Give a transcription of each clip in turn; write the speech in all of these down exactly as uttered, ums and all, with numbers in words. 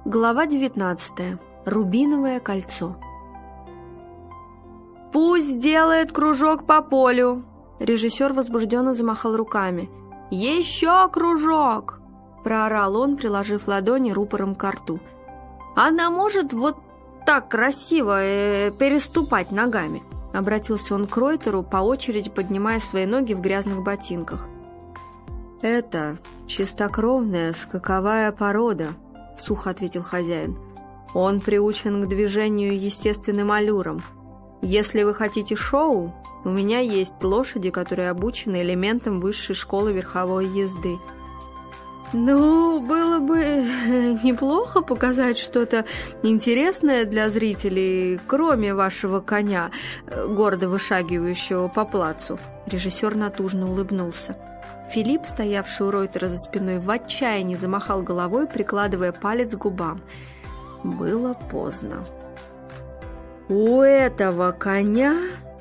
Глава девятнадцатая. Рубиновое кольцо. «Пусть делает кружок по полю!» Режиссер возбужденно замахал руками. «Еще кружок!» Проорал он, приложив ладони рупором к рту. «Она может вот так красиво э, переступать ногами!» Обратился он к Ройтеру, по очереди поднимая свои ноги в грязных ботинках. «Это чистокровная скаковая порода», — сухо ответил хозяин. «Он приучен к движению естественным аллюрам. Если вы хотите шоу, у меня есть лошади, которые обучены элементам высшей школы верховой езды». «Ну, было бы неплохо показать что-то интересное для зрителей, кроме вашего коня, гордо вышагивающего по плацу». Режиссер натужно улыбнулся. Филипп, стоявший у Ройтера за спиной, в отчаянии замахал головой, прикладывая палец к губам. Было поздно. «У этого коня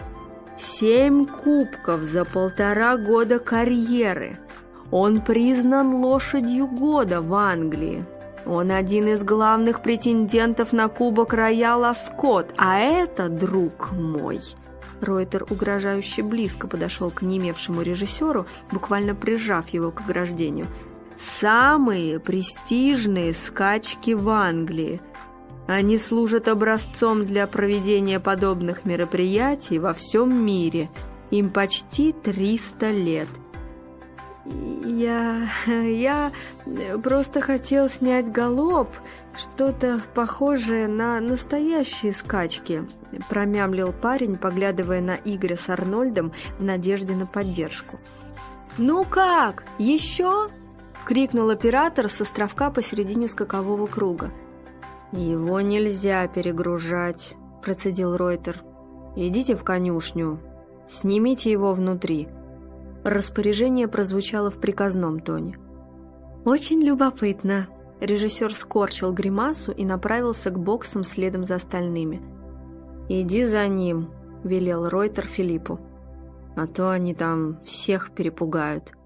семь кубков за полтора года карьеры. Он признан лошадью года в Англии. Он один из главных претендентов на кубок Роял Аскот, а это, друг мой...» Ройтер угрожающе близко подошел к неимевшему режиссеру, буквально прижав его к ограждению. «Самые престижные скачки в Англии. Они служат образцом для проведения подобных мероприятий во всем мире. Им почти триста лет». «Я... я просто хотел снять галоп, что-то похожее на настоящие скачки», промямлил парень, поглядывая на Игоря с Арнольдом в надежде на поддержку. «Ну как, еще?» — крикнул оператор с островка посередине скакового круга. «Его нельзя перегружать», — процедил Ройтер. «Идите в конюшню, снимите его внутри». Распоряжение прозвучало в приказном тоне. «Очень любопытно». Режиссер скорчил гримасу и направился к боксам следом за остальными. «Иди за ним», — велел Ройтер Филиппу. «А то они там всех перепугают».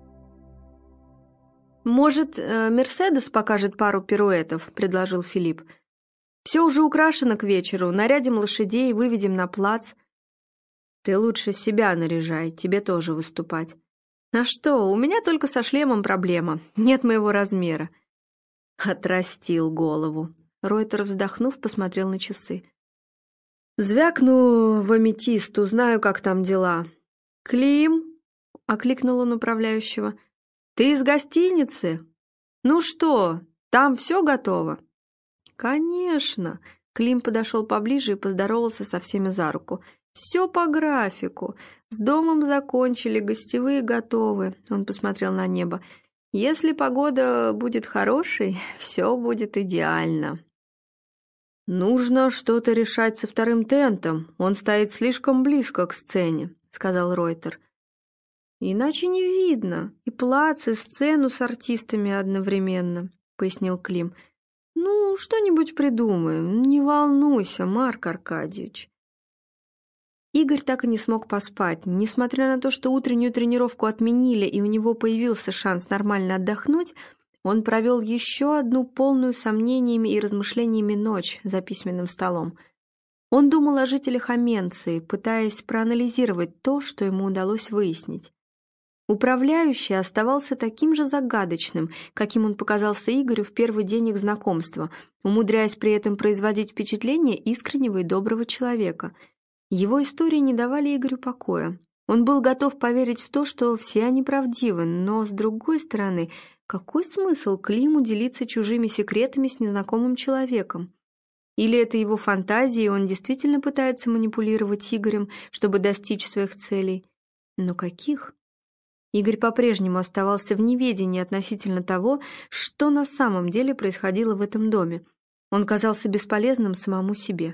«Может, Мерседес покажет пару пируэтов?» — предложил Филипп. «Все уже украшено к вечеру, нарядим лошадей, выведем на плац». «Ты лучше себя наряжай, тебе тоже выступать». «А что, у меня только со шлемом проблема, нет моего размера». Отрастил голову. Ройтер, вздохнув, посмотрел на часы. «Звякну в аметист, узнаю, как там дела». «Клим?» — окликнул он управляющего. «Ты из гостиницы? Ну что, там все готово?» «Конечно!» — Клим подошел поближе и поздоровался со всеми за руку. «Все по графику. С домом закончили, гостевые готовы». Он посмотрел на небо. «Если погода будет хорошей, все будет идеально». «Нужно что-то решать со вторым тентом. Он стоит слишком близко к сцене», — сказал Ройтер. «Иначе не видно. И плац, и сцену с артистами одновременно», — пояснил Клим. «Ну, что-нибудь придумаем. Не волнуйся, Марк Аркадьевич». Игорь так и не смог поспать. Несмотря на то, что утреннюю тренировку отменили и у него появился шанс нормально отдохнуть, он провел еще одну полную сомнениями и размышлениями ночь за письменным столом. Он думал о жителях Аменции, пытаясь проанализировать то, что ему удалось выяснить. Управляющий оставался таким же загадочным, каким он показался Игорю в первый день их знакомства, умудряясь при этом производить впечатление искреннего и доброго человека. Его истории не давали Игорю покоя. Он был готов поверить в то, что все они правдивы, но, с другой стороны, какой смысл Климу делиться чужими секретами с незнакомым человеком? Или это его фантазии, и он действительно пытается манипулировать Игорем, чтобы достичь своих целей? Но каких? Игорь по-прежнему оставался в неведении относительно того, что на самом деле происходило в этом доме. Он казался бесполезным самому себе.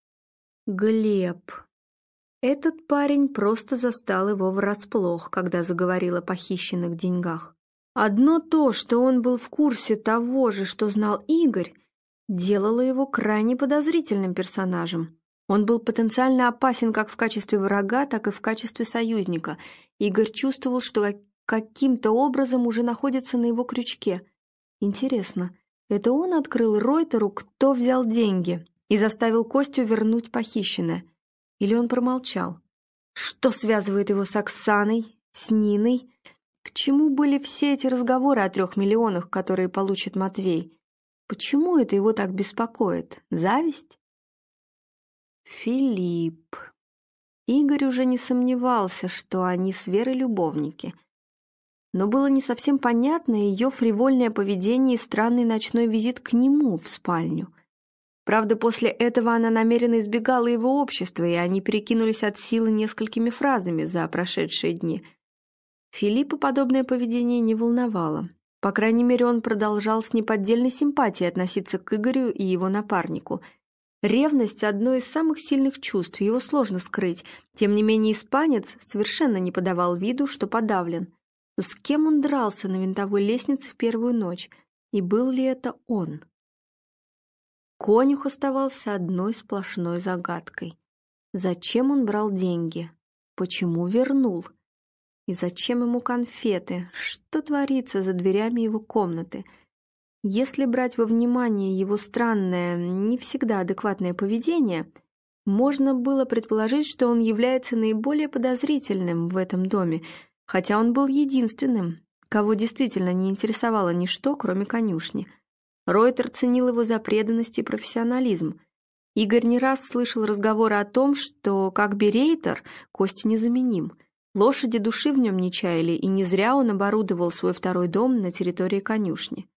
Глеб. Этот парень просто застал его врасплох, когда заговорил о похищенных деньгах. Одно то, что он был в курсе того же, что знал Игорь, делало его крайне подозрительным персонажем. Он был потенциально опасен как в качестве врага, так и в качестве союзника. Игорь чувствовал, что каким-то образом уже находится на его крючке. Интересно, Это он открыл Ройтеру, кто взял деньги, и заставил Костю вернуть похищенное. Или он промолчал? Что связывает его с Оксаной, с Ниной? К чему были все эти разговоры о трех миллионах, которые получит Матвей? Почему это его так беспокоит? Зависть? Филипп. Игорь уже не сомневался, что они с Верой любовники. Но было не совсем понятно ее фривольное поведение и странный ночной визит к нему в спальню. Правда, после этого она намеренно избегала его общества, и они перекинулись от силы несколькими фразами за прошедшие дни. Филиппа подобное поведение не волновало. По крайней мере, он продолжал с неподдельной симпатией относиться к Игорю и его напарнику. Ревность – одно из самых сильных чувств, его сложно скрыть. Тем не менее, испанец совершенно не подавал виду, что подавлен. С кем он дрался на винтовой лестнице в первую ночь? И был ли это он? Конюх оставался одной сплошной загадкой. Зачем он брал деньги? Почему вернул? И зачем ему конфеты? Что творится за дверями его комнаты? Если брать во внимание его странное, не всегда адекватное поведение, можно было предположить, что он является наиболее подозрительным в этом доме, хотя он был единственным, кого действительно не интересовало ничто, кроме конюшни. Ройтер ценил его за преданность и профессионализм. Игорь не раз слышал разговоры о том, что, как берейтер, Костя незаменим. Лошади души в нем не чаяли, и не зря он оборудовал свой второй дом на территории конюшни.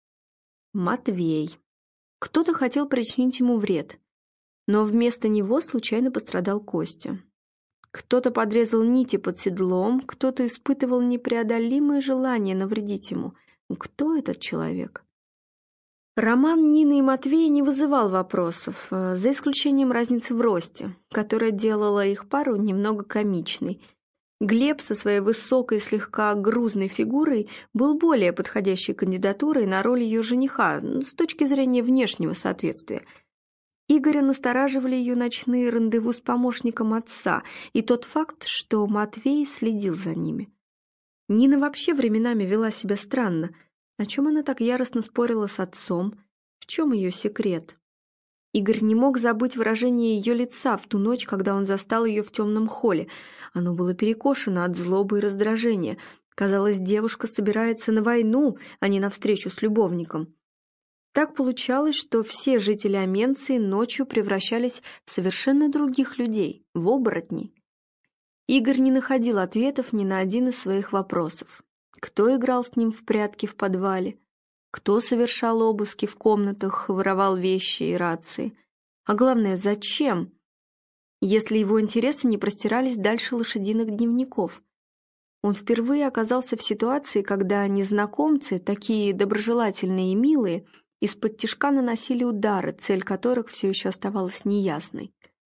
Матвей. Кто-то хотел причинить ему вред, но вместо него случайно пострадал Костя. Кто-то подрезал нити под седлом, кто-то испытывал непреодолимое желание навредить ему. Кто этот человек? Роман Нины и Матвея не вызывал вопросов, за исключением разницы в росте, которая делала их пару немного комичной. Глеб со своей высокой, слегка грузной фигурой был более подходящей кандидатурой на роль ее жениха с точки зрения внешнего соответствия. Игоря настораживали ее ночные рандеву с помощником отца и тот факт, что Матвей следил за ними. Нина вообще временами вела себя странно. О чем она так яростно спорила с отцом? В чем ее секрет? Игорь не мог забыть выражение ее лица в ту ночь, когда он застал ее в темном холле. Оно было перекошено от злобы и раздражения. Казалось, девушка собирается на войну, а не на встречу с любовником. Так получалось, что все жители Аменции ночью превращались в совершенно других людей, в оборотней. Игорь не находил ответов ни на один из своих вопросов. Кто играл с ним в прятки в подвале? Кто совершал обыски в комнатах, воровал вещи и рации? А главное, зачем? Если его интересы не простирались дальше лошадиных дневников. Он впервые оказался в ситуации, когда незнакомцы, такие доброжелательные и милые, из-под тишка наносили удары, цель которых все еще оставалась неясной.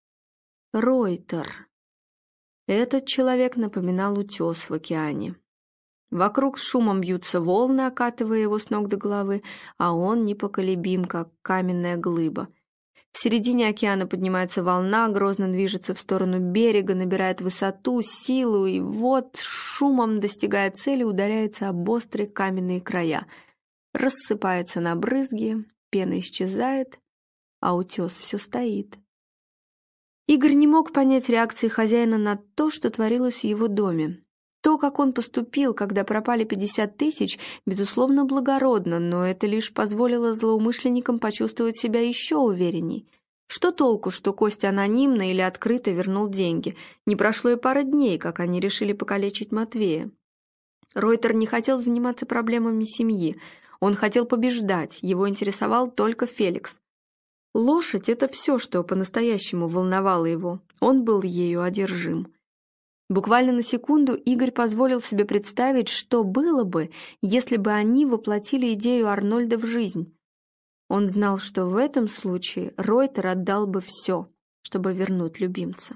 Ройтер. Этот человек напоминал утес в океане. Вокруг с шумом бьются волны, окатывая его с ног до головы, а он непоколебим, как каменная глыба. В середине океана поднимается волна, грозно движется в сторону берега, набирает высоту, силу, и вот шумом, достигая цели, ударяется об острые каменные края. Рассыпается на брызги, пена исчезает, а утес все стоит. Игорь не мог понять реакции хозяина на то, что творилось в его доме. То, как он поступил, когда пропали пятьдесят тысяч, безусловно, благородно, но это лишь позволило злоумышленникам почувствовать себя еще уверенней. Что толку, что Костя анонимно или открыто вернул деньги? Не прошло и пары дней, как они решили покалечить Матвея. Ройтер не хотел заниматься проблемами семьи. Он хотел побеждать, его интересовал только Феликс. Лошадь — это все, что по-настоящему волновало его. Он был ею одержим. Буквально на секунду Игорь позволил себе представить, что было бы, если бы они воплотили идею Арнольда в жизнь. Он знал, что в этом случае Ройтер отдал бы все, чтобы вернуть любимца.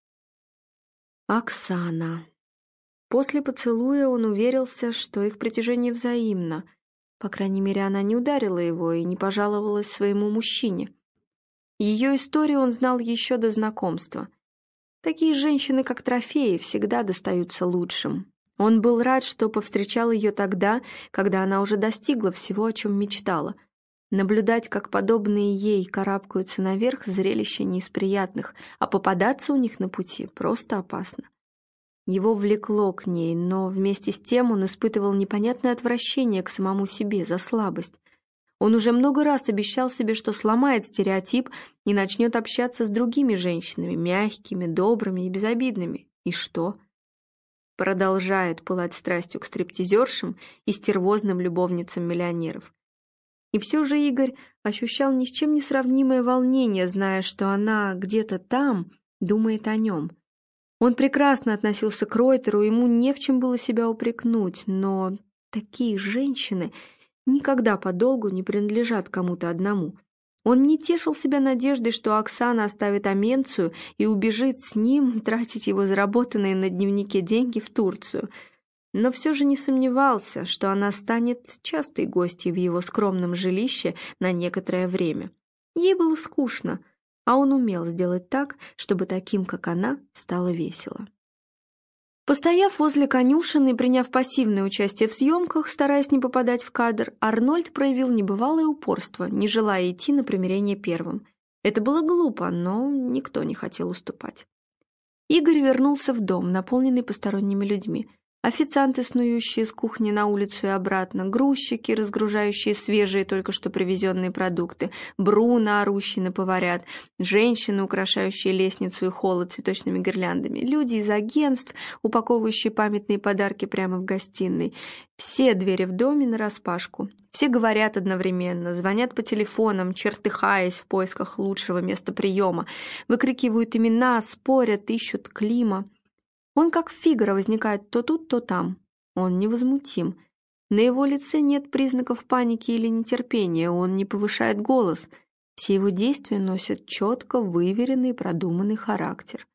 Оксана. После поцелуя он уверился, что их притяжение взаимно. По крайней мере, она не ударила его и не пожаловалась своему мужчине. Ее историю он знал еще до знакомства. Такие женщины, как трофеи, всегда достаются лучшим. Он был рад, что повстречал ее тогда, когда она уже достигла всего, о чем мечтала. Наблюдать, как подобные ей карабкаются наверх, зрелище не из приятных, а попадаться у них на пути просто опасно. Его влекло к ней, но вместе с тем он испытывал непонятное отвращение к самому себе за слабость. Он уже много раз обещал себе, что сломает стереотип и начнет общаться с другими женщинами, мягкими, добрыми и безобидными. И что? Продолжает пылать страстью к стриптизершам и стервозным любовницам миллионеров. И все же Игорь ощущал ни с чем не сравнимое волнение, зная, что она где-то там думает о нем. Он прекрасно относился к Ройтеру, ему не в чем было себя упрекнуть, но такие женщины никогда подолгу не принадлежат кому-то одному. Он не тешил себя надеждой, что Оксана оставит Аменцию и убежит с ним тратить его заработанные на дневнике деньги в Турцию, но все же не сомневался, что она станет частой гостьей в его скромном жилище на некоторое время. Ей было скучно, а он умел сделать так, чтобы таким, как она, стало весело. Постояв возле конюшен и приняв пассивное участие в съемках, стараясь не попадать в кадр, Арнольд проявил небывалое упорство, не желая идти на примирение первым. Это было глупо, но никто не хотел уступать. Игорь вернулся в дом, наполненный посторонними людьми. Официанты, снующие с кухни на улицу и обратно, грузчики, разгружающие свежие, только что привезенные продукты, Бруно, орущий на поварят, женщины, украшающие лестницу и холл цветочными гирляндами, люди из агентств, упаковывающие памятные подарки прямо в гостиной. Все двери в доме нараспашку. Все говорят одновременно, звонят по телефонам, чертыхаясь в поисках лучшего места приема, выкрикивают имена, спорят, ищут Клима. Он как Фигаро возникает то тут, то там. Он невозмутим. На его лице нет признаков паники или нетерпения, он не повышает голос. Все его действия носят четко выверенный и продуманный характер.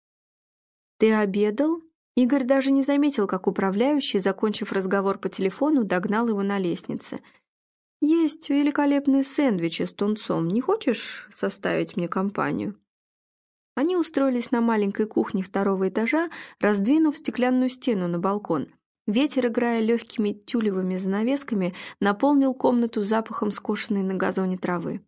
«Ты обедал?» Игорь даже не заметил, как управляющий, закончив разговор по телефону, догнал его на лестнице. «Есть великолепные сэндвичи с тунцом. Не хочешь составить мне компанию?» Они устроились на маленькой кухне второго этажа, раздвинув стеклянную стену на балкон. Ветер, играя легкими тюлевыми занавесками, наполнил комнату запахом скошенной на газоне травы.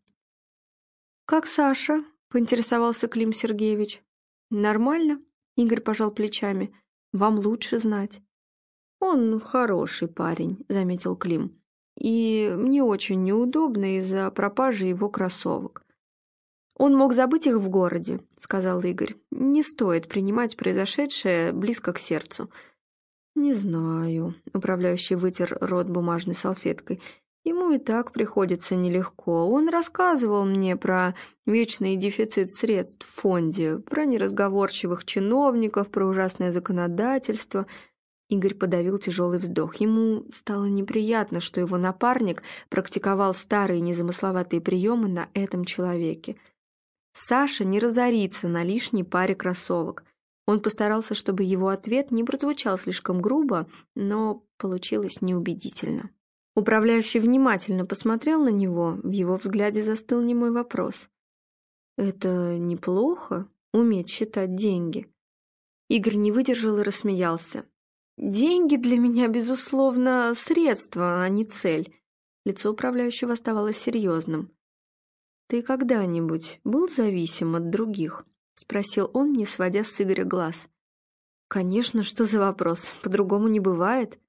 «Как Саша?» — поинтересовался Клим Сергеевич. «Нормально?» — Игорь пожал плечами. «Вам лучше знать». «Он хороший парень», — заметил Клим. «И мне очень неудобно из-за пропажи его кроссовок». «Он мог забыть их в городе», — сказал Игорь. «Не стоит принимать произошедшее близко к сердцу». «Не знаю», — управляющий вытер рот бумажной салфеткой. «Ему и так приходится нелегко. Он рассказывал мне про вечный дефицит средств в фонде, про неразговорчивых чиновников, про ужасное законодательство». Игорь подавил тяжелый вздох. Ему стало неприятно, что его напарник практиковал старые незамысловатые приемы на этом человеке. Саша не разорится на лишней паре кроссовок. Он постарался, чтобы его ответ не прозвучал слишком грубо, но получилось неубедительно. Управляющий внимательно посмотрел на него, в его взгляде застыл немой вопрос. «Это неплохо, уметь считать деньги?» Игорь не выдержал и рассмеялся. «Деньги для меня, безусловно, средство, а не цель». Лицо управляющего оставалось серьезным. «Ты когда-нибудь был зависим от других?» — спросил он, не сводя с Игоря глаз. «Конечно, что за вопрос? По-другому не бывает».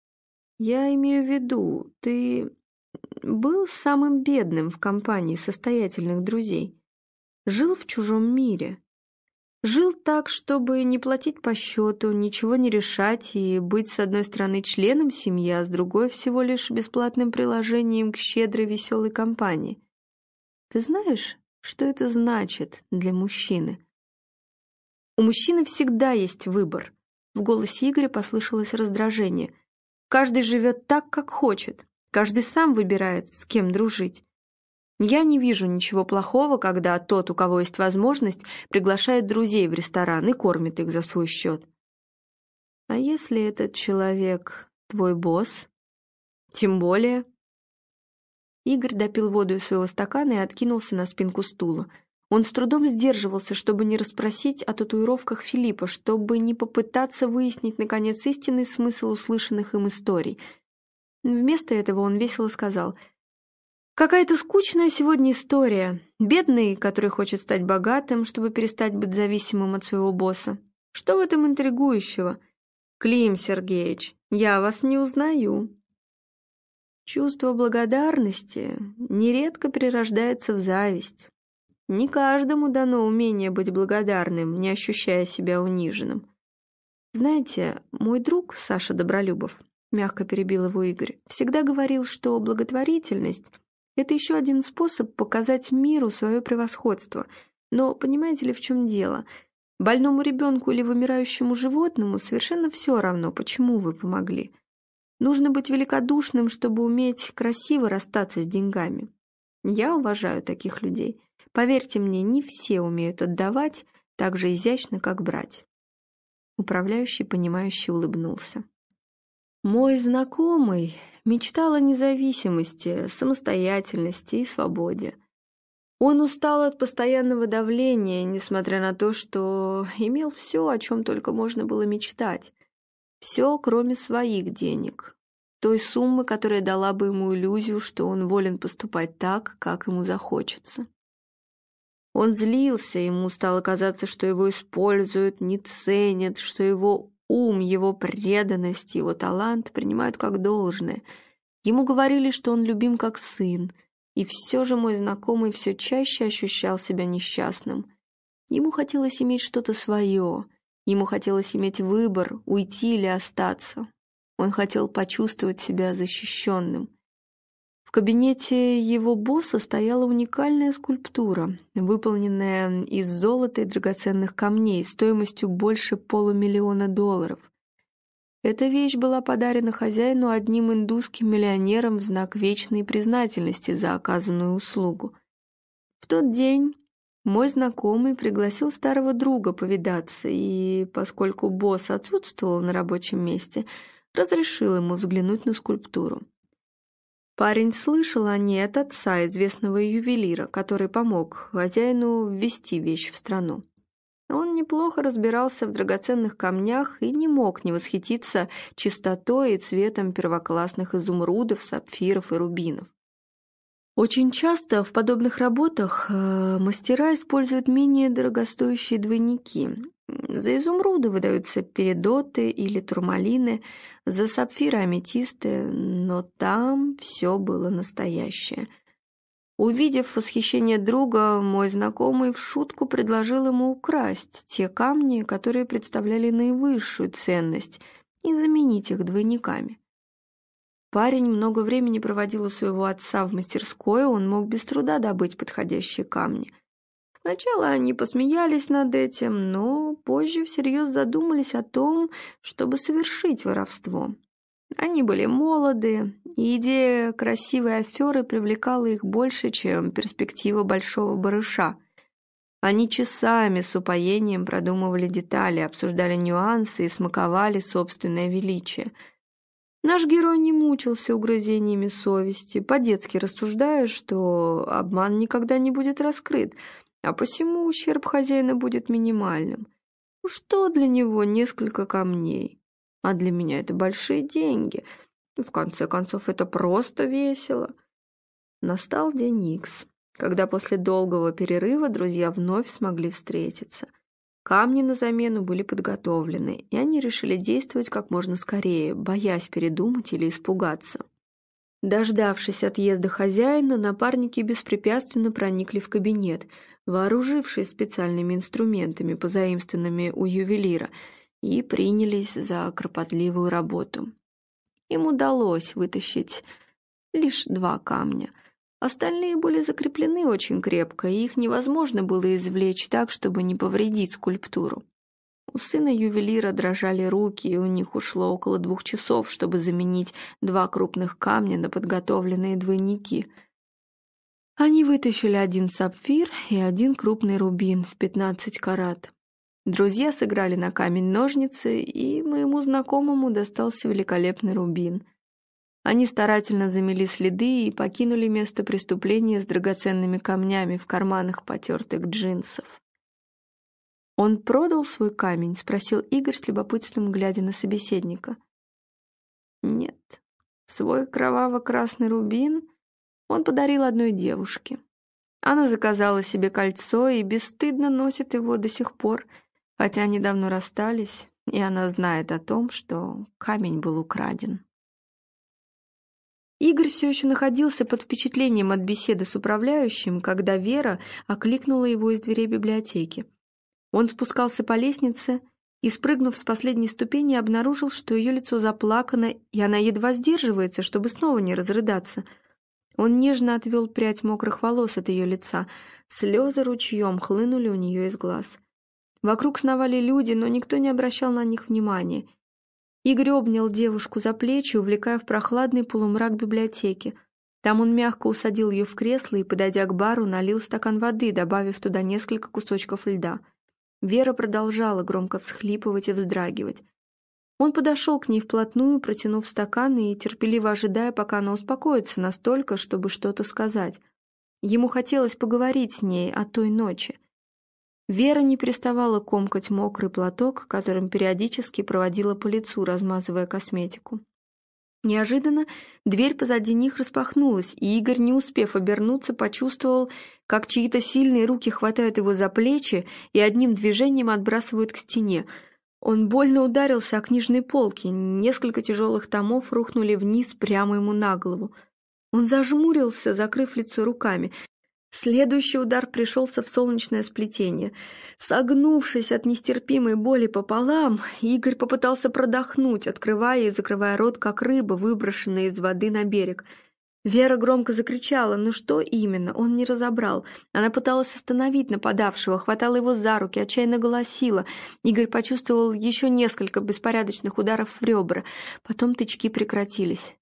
«Я имею в виду, ты был самым бедным в компании состоятельных друзей? Жил в чужом мире? Жил так, чтобы не платить по счету, ничего не решать и быть с одной стороны членом семьи, а с другой всего лишь бесплатным приложением к щедрой веселой компании? Ты знаешь, что это значит для мужчины?» «У мужчины всегда есть выбор». В голосе Игоря послышалось раздражение. «Каждый живет так, как хочет. Каждый сам выбирает, с кем дружить. Я не вижу ничего плохого, когда тот, у кого есть возможность, приглашает друзей в ресторан и кормит их за свой счет. А если этот человек твой босс? Тем более...» Игорь допил воду из своего стакана и откинулся на спинку стула. Он с трудом сдерживался, чтобы не расспросить о татуировках Филиппа, чтобы не попытаться выяснить, наконец, истинный смысл услышанных им историй. Вместо этого он весело сказал: Какая-то скучная сегодня история. Бедный, который хочет стать богатым, чтобы перестать быть зависимым от своего босса. Что в этом интригующего? Клим Сергеевич, я вас не узнаю. Чувство благодарности нередко перерождается в зависть. Не каждому дано умение быть благодарным, не ощущая себя униженным. Знаете, мой друг Саша Добролюбов, мягко перебил его Игорь, всегда говорил, что благотворительность — это еще один способ показать миру свое превосходство. Но понимаете ли, в чем дело? Больному ребенку или вымирающему животному совершенно все равно, почему вы помогли. Нужно быть великодушным, чтобы уметь красиво расстаться с деньгами. Я уважаю таких людей. Поверьте мне, не все умеют отдавать так же изящно, как брать. Управляющий, понимающе улыбнулся. Мой знакомый мечтал о независимости, самостоятельности и свободе. Он устал от постоянного давления, несмотря на то, что имел все, о чем только можно было мечтать. Все, кроме своих денег. Той суммы, которая дала бы ему иллюзию, что он волен поступать так, как ему захочется. Он злился, ему стало казаться, что его используют, не ценят, что его ум, его преданность, его талант принимают как должное. Ему говорили, что он любим как сын, и все же мой знакомый все чаще ощущал себя несчастным. Ему хотелось иметь что-то свое, ему хотелось иметь выбор, уйти или остаться. Он хотел почувствовать себя защищенным. В кабинете его босса стояла уникальная скульптура, выполненная из золота и драгоценных камней стоимостью больше полумиллиона долларов. Эта вещь была подарена хозяину одним индусским миллионером в знак вечной признательности за оказанную услугу. В тот день мой знакомый пригласил старого друга повидаться, и, поскольку босс отсутствовал на рабочем месте, разрешил ему взглянуть на скульптуру. Парень слышал о ней от отца, известного ювелира, который помог хозяину ввести вещь в страну. Он неплохо разбирался в драгоценных камнях и не мог не восхититься чистотой и цветом первоклассных изумрудов, сапфиров и рубинов. Очень часто в подобных работах э, мастера используют менее дорогостоящие двойники. За изумруды выдаются перидоты или турмалины, за сапфиры аметисты, но там все было настоящее. Увидев восхищение друга, мой знакомый в шутку предложил ему украсть те камни, которые представляли наивысшую ценность, и заменить их двойниками. Парень много времени проводил у своего отца в мастерской, он мог без труда добыть подходящие камни. Сначала они посмеялись над этим, но позже всерьез задумались о том, чтобы совершить воровство. Они были молоды, и идея красивой аферы привлекала их больше, чем перспектива большого барыша. Они часами с упоением продумывали детали, обсуждали нюансы и смаковали собственное величие. Наш герой не мучился угрызениями совести, по-детски рассуждая, что обман никогда не будет раскрыт, а посему ущерб хозяина будет минимальным. Что для него несколько камней? А для меня это большие деньги. В конце концов, это просто весело. Настал день Икс, когда после долгого перерыва друзья вновь смогли встретиться. Камни на замену были подготовлены, и они решили действовать как можно скорее, боясь передумать или испугаться. Дождавшись отъезда хозяина, напарники беспрепятственно проникли в кабинет, вооружившись специальными инструментами, позаимствованными у ювелира, и принялись за кропотливую работу. Им удалось вытащить лишь два камня. Остальные были закреплены очень крепко, и их невозможно было извлечь так, чтобы не повредить скульптуру. У сына ювелира дрожали руки, и у них ушло около двух часов, чтобы заменить два крупных камня на подготовленные двойники. Они вытащили один сапфир и один крупный рубин в пятнадцать карат. Друзья сыграли на камень-ножницы, и моему знакомому достался великолепный рубин. Они старательно замели следы и покинули место преступления с драгоценными камнями в карманах потертых джинсов. «Он продал свой камень?» — спросил Игорь с любопытством, глядя на собеседника. «Нет, свой кроваво-красный рубин он подарил одной девушке. Она заказала себе кольцо и бесстыдно носит его до сих пор, хотя они давно расстались, и она знает о том, что камень был украден. Игорь все еще находился под впечатлением от беседы с управляющим, когда Вера окликнула его из дверей библиотеки. Он спускался по лестнице и, спрыгнув с последней ступени, обнаружил, что ее лицо заплакано, и она едва сдерживается, чтобы снова не разрыдаться. Он нежно отвел прядь мокрых волос от ее лица. Слезы ручьем хлынули у нее из глаз. Вокруг сновали люди, но никто не обращал на них внимания. Игорь обнял девушку за плечи, увлекая в прохладный полумрак библиотеки. Там он мягко усадил ее в кресло и, подойдя к бару, налил стакан воды, добавив туда несколько кусочков льда. Вера продолжала громко всхлипывать и вздрагивать. Он подошел к ней вплотную, протянув стакан и терпеливо ожидая, пока она успокоится настолько, чтобы что-то сказать. Ему хотелось поговорить с ней о той ночи. Вера не переставала комкать мокрый платок, которым периодически проводила по лицу, размазывая косметику. Неожиданно дверь позади них распахнулась, и Игорь, не успев обернуться, почувствовал, как чьи-то сильные руки хватают его за плечи и одним движением отбрасывают к стене. Он больно ударился о книжные полки, несколько тяжелых томов рухнули вниз прямо ему на голову. Он зажмурился, закрыв лицо руками. Следующий удар пришелся в солнечное сплетение. Согнувшись от нестерпимой боли пополам, Игорь попытался продохнуть, открывая и закрывая рот, как рыба, выброшенная из воды на берег. Вера громко закричала, но что именно, он не разобрал. Она пыталась остановить нападавшего, хватала его за руки, отчаянно голосила. Игорь почувствовал еще несколько беспорядочных ударов в ребра. Потом тычки прекратились.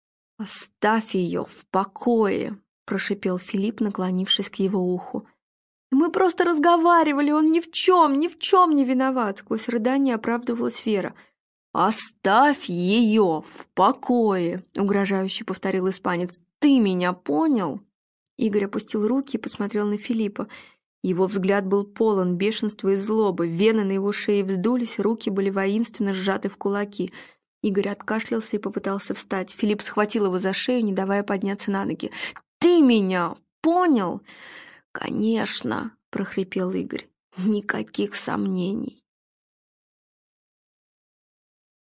«Оставь ее в покое!» — прошипел Филипп, наклонившись к его уху. «Мы просто разговаривали, он ни в чем, ни в чем не виноват!» Сквозь рыдание оправдывалась Вера. «Оставь ее в покое!» — угрожающе повторил испанец. «Ты меня понял?» Игорь опустил руки и посмотрел на Филиппа. Его взгляд был полон бешенства и злобы, вены на его шее вздулись, руки были воинственно сжаты в кулаки. Игорь откашлялся и попытался встать. Филипп схватил его за шею, не давая подняться на ноги. «Ты меня понял?» «Конечно!» — прохрипел Игорь. «Никаких сомнений!»